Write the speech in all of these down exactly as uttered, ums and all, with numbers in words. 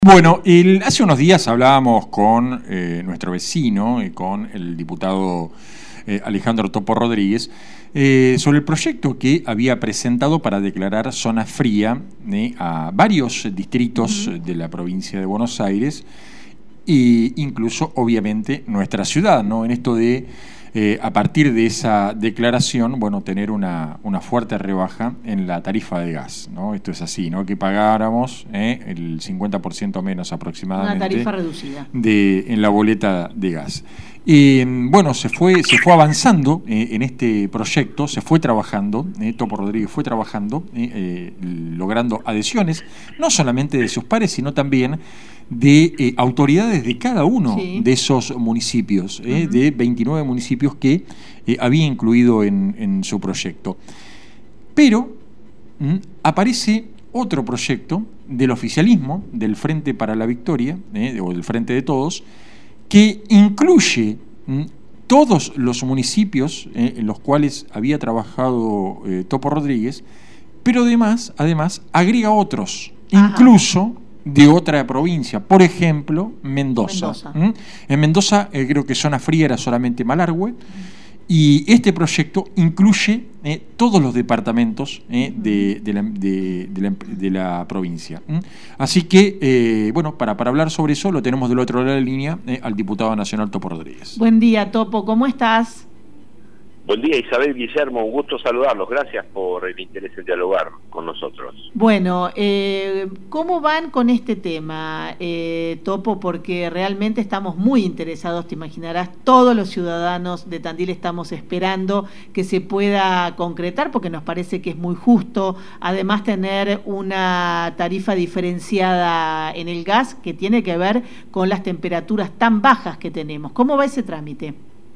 Bueno, el, hace unos días hablábamos con eh, nuestro vecino, eh, con el diputado eh, Alejandro Topo Rodríguez, eh, sobre el proyecto que había presentado para declarar zona fría eh, a varios distritos uh-huh. de la provincia de Buenos Aires e incluso, obviamente, nuestra ciudad, ¿no? En esto de, eh, a partir de esa declaración, bueno, tener una, una fuerte rebaja en la tarifa de gas, ¿no? Esto es así, ¿no? Que pagáramos eh, el cincuenta por ciento menos aproximadamente. Una tarifa reducida. De, en la boleta de gas. Eh, bueno, se fue, se fue avanzando eh, en este proyecto, se fue trabajando, eh, Topo Rodríguez fue trabajando, eh, eh, logrando adhesiones, no solamente de sus pares, sino también de eh, autoridades de cada uno sí. de esos municipios, eh, uh-huh. de veintinueve municipios que eh, había incluido en, en su proyecto. Pero mm, aparece otro proyecto del oficialismo, del Frente para la Victoria, eh, o del Frente de Todos, que incluye mm, todos los municipios eh, en los cuales había trabajado eh, Topo Rodríguez, pero además, además agrega otros, Ajá. incluso de otra provincia, por ejemplo, Mendoza. Mendoza. ¿Mm? En Mendoza eh, creo que zona fría era solamente Malargüe, y este proyecto incluye eh, todos los departamentos eh, de, de, la, de, de, la, de la provincia. ¿Mm? Así que, eh, bueno, para, para hablar sobre eso lo tenemos del otro lado de la línea eh, al diputado nacional Topo Rodríguez. Buen día, Topo, ¿cómo estás? Buen día, Isabel, Guillermo, un gusto saludarlos. Gracias por el interés en dialogar con nosotros. Bueno, eh, ¿cómo van con este tema, eh, Topo? Porque realmente estamos muy interesados, te imaginarás, todos los ciudadanos de Tandil estamos esperando que se pueda concretar, porque nos parece que es muy justo, además tener una tarifa diferenciada en el gas que tiene que ver con las temperaturas tan bajas que tenemos. ¿Cómo va ese trámite?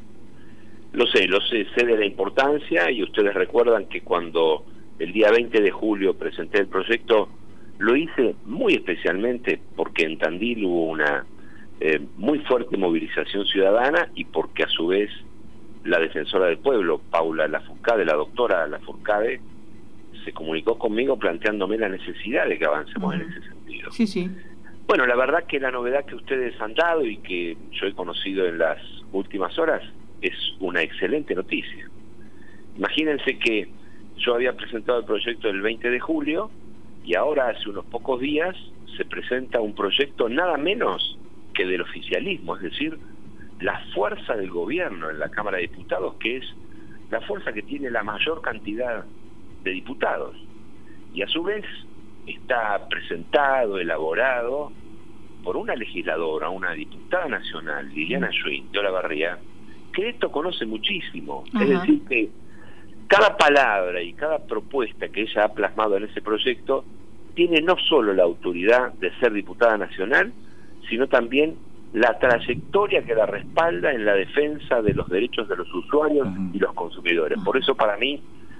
Lo sé, lo sé, sé de la importancia, y ustedes recuerdan que cuando el día veinte de julio presenté el proyecto, lo hice muy especialmente porque en Tandil hubo una eh, muy fuerte movilización ciudadana, y porque a su vez la defensora del pueblo, Paula Lafourcade, la doctora Lafourcade, se comunicó conmigo planteándome la necesidad de que avancemos uh-huh. en ese sentido. Sí, sí. Bueno, la verdad que la novedad que ustedes han dado y que yo he conocido en las últimas horas es una excelente noticia. Imagínense que yo había presentado el proyecto el veinte de julio y ahora hace unos pocos días se presenta un proyecto nada menos que del oficialismo, es decir, la fuerza del gobierno en la Cámara de Diputados, que es la fuerza que tiene la mayor cantidad de diputados, y a su vez está presentado, elaborado por una legisladora, una diputada nacional, Liliana Schwinn de Olavarría, que esto conoce muchísimo. Ajá. Es decir, que cada palabra y cada propuesta que ella ha plasmado en ese proyecto tiene no solo la autoridad de ser diputada nacional, sino también la trayectoria que la respalda en la defensa de los derechos de los usuarios uh-huh. y los consumidores. Por eso, para mí,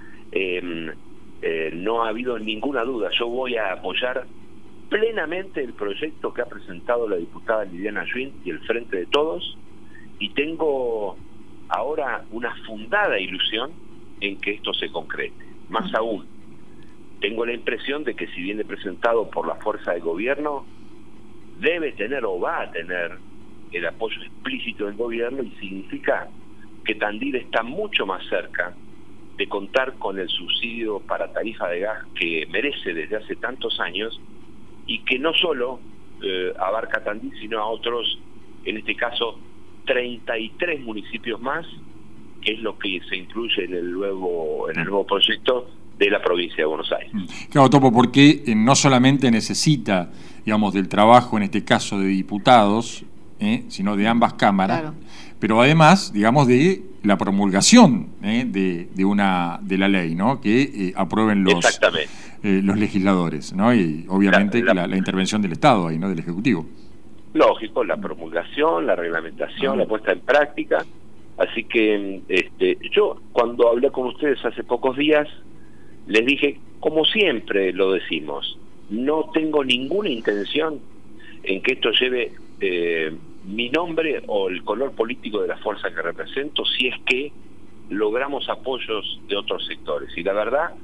eh, eh, no ha habido ninguna duda. Yo voy a apoyar plenamente el proyecto que ha presentado la diputada Liliana Schwinn y el Frente de Todos, y tengo ahora una fundada ilusión en que esto se concrete. Más aún, tengo la impresión de que si viene presentado por la fuerza del gobierno, debe tener o va a tener el apoyo explícito del gobierno, y significa que Tandil está mucho más cerca de contar con el subsidio para tarifa de gas que merece desde hace tantos años, y que no solo eh, abarca Tandil, sino a otros, en este caso, treinta y tres municipios más, que es lo que se incluye en el nuevo en el nuevo proyecto de la provincia de Buenos Aires. Claro, Topo, porque eh, no solamente necesita, digamos, del trabajo, en este caso de diputados, eh, sino de ambas cámaras, claro. pero además, digamos, de la promulgación eh, de, de una de la ley, ¿no? Que eh, aprueben los eh, los legisladores, ¿no? Y obviamente la, la, la, la intervención del Estado ahí, ¿no? Del Ejecutivo. Lógico, la promulgación, la reglamentación, ah. la puesta en práctica. Así que este, yo cuando hablé con ustedes hace pocos días, les dije, como siempre lo decimos, no tengo ninguna intención en que esto lleve eh, mi nombre o el color político de la fuerza que represento, si es que logramos apoyos de otros sectores. Y la verdad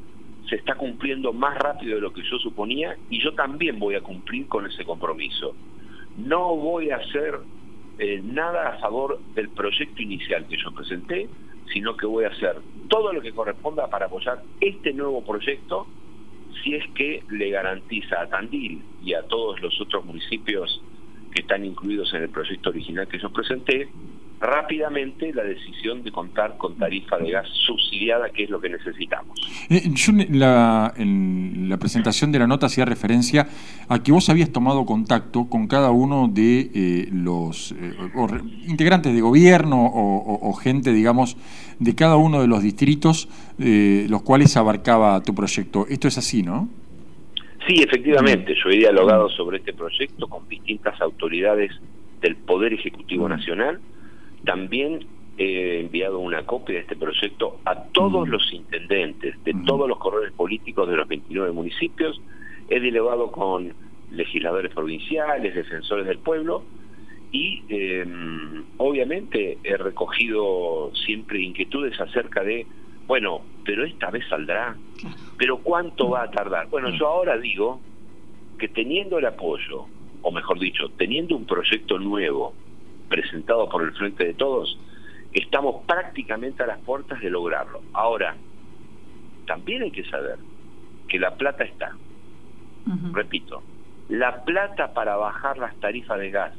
se está cumpliendo más rápido de lo que yo suponía y yo también voy a cumplir con ese compromiso. No voy a hacer eh, nada a favor del proyecto inicial que yo presenté, sino que voy a hacer todo lo que corresponda para apoyar este nuevo proyecto, si es que le garantiza a Tandil y a todos los otros municipios que están incluidos en el proyecto original que yo presenté, rápidamente la decisión de contar con tarifa de gas subsidiada, que es lo que necesitamos. Eh, yo la, en la presentación de la nota hacía referencia a que vos habías tomado contacto con cada uno de eh, los eh, o, integrantes de gobierno o, o, o gente, digamos, de cada uno de los distritos eh, los cuales abarcaba tu proyecto. Esto es así, ¿no? Sí, efectivamente. Yo he dialogado sobre este proyecto con distintas autoridades del Poder Ejecutivo Nacional. También he enviado una copia de este proyecto a todos los intendentes de todos los colores políticos de los veintinueve municipios. He dialogado con legisladores provinciales, defensores del pueblo y eh, obviamente he recogido siempre inquietudes acerca de, bueno, pero esta vez saldrá, pero ¿cuánto va a tardar? Bueno, yo ahora digo que teniendo el apoyo, o mejor dicho, teniendo un proyecto nuevo presentado por el Frente de Todos, estamos prácticamente a las puertas de lograrlo. Ahora, también hay que saber que la plata está. Uh-huh. Repito, la plata para bajar las tarifas de gas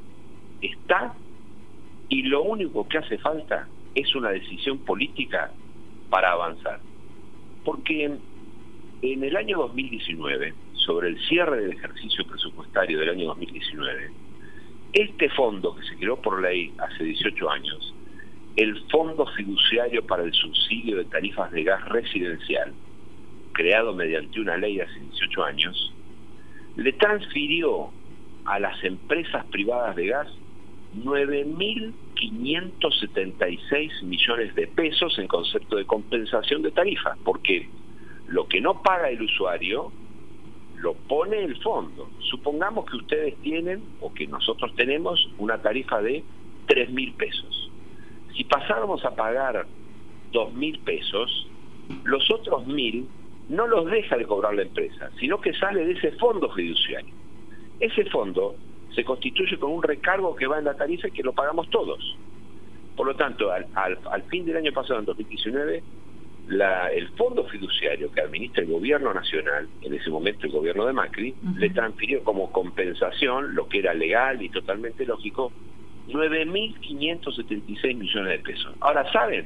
está, y lo único que hace falta es una decisión política para avanzar. Porque en, en el año dos mil diecinueve, sobre el cierre del ejercicio presupuestario del año dos mil diecinueve, este fondo que se creó por ley hace dieciocho años, el Fondo Fiduciario para el Subsidio de Tarifas de Gas Residencial, creado mediante una ley hace dieciocho años, le transfirió a las empresas privadas de gas nueve mil quinientos setenta y seis millones de pesos en concepto de compensación de tarifas, porque lo que no paga el usuario lo pone el fondo. Supongamos que ustedes tienen, o que nosotros tenemos, una tarifa de tres mil pesos. Si pasáramos a pagar dos mil pesos, los otros mil no los deja de cobrar la empresa, sino que sale de ese fondo fiduciario. Ese fondo se constituye con un recargo que va en la tarifa y que lo pagamos todos. Por lo tanto, al, al, al fin del año pasado, en dos mil diecinueve, La, el fondo fiduciario que administra el gobierno nacional, en ese momento el gobierno de Macri, uh-huh, le transfirió como compensación, lo que era legal y totalmente lógico, nueve mil quinientos setenta y seis millones de pesos. Ahora, ¿saben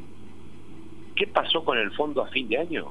qué pasó con el fondo a fin de año?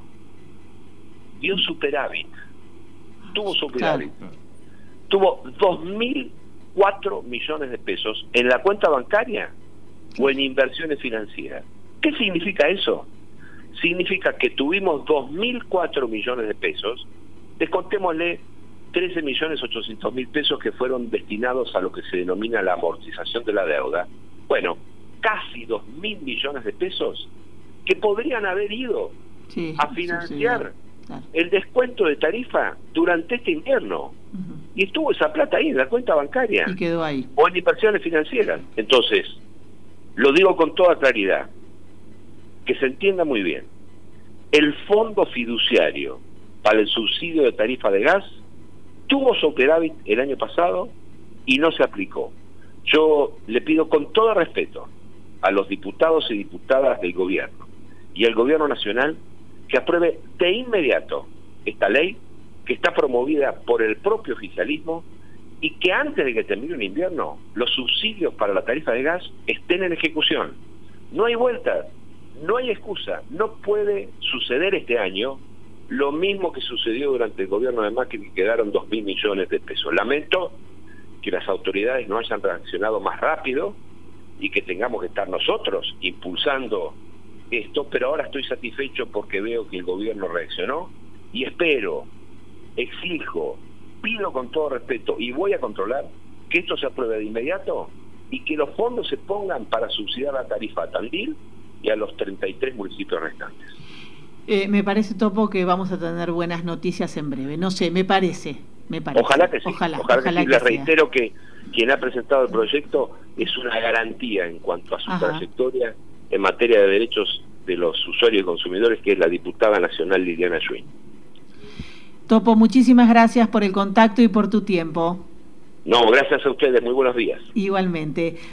Dio superávit. Tuvo superávit. Claro. Tuvo dos mil cuatro millones de pesos en la cuenta bancaria o en inversiones financieras. ¿Qué significa eso? Significa que tuvimos dos mil cuatro millones de pesos, descontémosle trece millones ochocientos mil pesos que fueron destinados a lo que se denomina la amortización de la deuda. Bueno, casi dos mil millones de pesos que podrían haber ido sí, a financiar sí, sí, claro. el descuento de tarifa durante este invierno. Uh-huh. Y estuvo esa plata ahí en la cuenta bancaria. Y quedó ahí. O en inversiones financieras. Entonces, lo digo con toda claridad, que se entienda muy bien. El fondo fiduciario para el subsidio de tarifa de gas tuvo superávit el año pasado y no se aplicó. Yo le pido con todo respeto a los diputados y diputadas del gobierno y al gobierno nacional que apruebe de inmediato esta ley que está promovida por el propio oficialismo y que antes de que termine el invierno los subsidios para la tarifa de gas estén en ejecución. No hay vueltas. No hay excusa, no puede suceder este año lo mismo que sucedió durante el gobierno de Macri, que quedaron dos mil millones de pesos. Lamento que las autoridades no hayan reaccionado más rápido y que tengamos que estar nosotros impulsando esto, pero ahora estoy satisfecho porque veo que el gobierno reaccionó y espero, exijo, pido con todo respeto y voy a controlar que esto se apruebe de inmediato y que los fondos se pongan para subsidiar la tarifa a Tandil y a los treinta y tres municipios restantes. Eh, me parece, Topo, que vamos a tener buenas noticias en breve. No sé, me parece. Me parece. Ojalá que sí. Ojalá, ojalá, ojalá que sí. Que Les sea. reitero que quien ha presentado el proyecto es una garantía en cuanto a su Ajá. trayectoria en materia de derechos de los usuarios y consumidores, que es la diputada nacional Liliana Schwinn. Topo, muchísimas gracias por el contacto y por tu tiempo. No, gracias a ustedes, muy buenos días. Igualmente.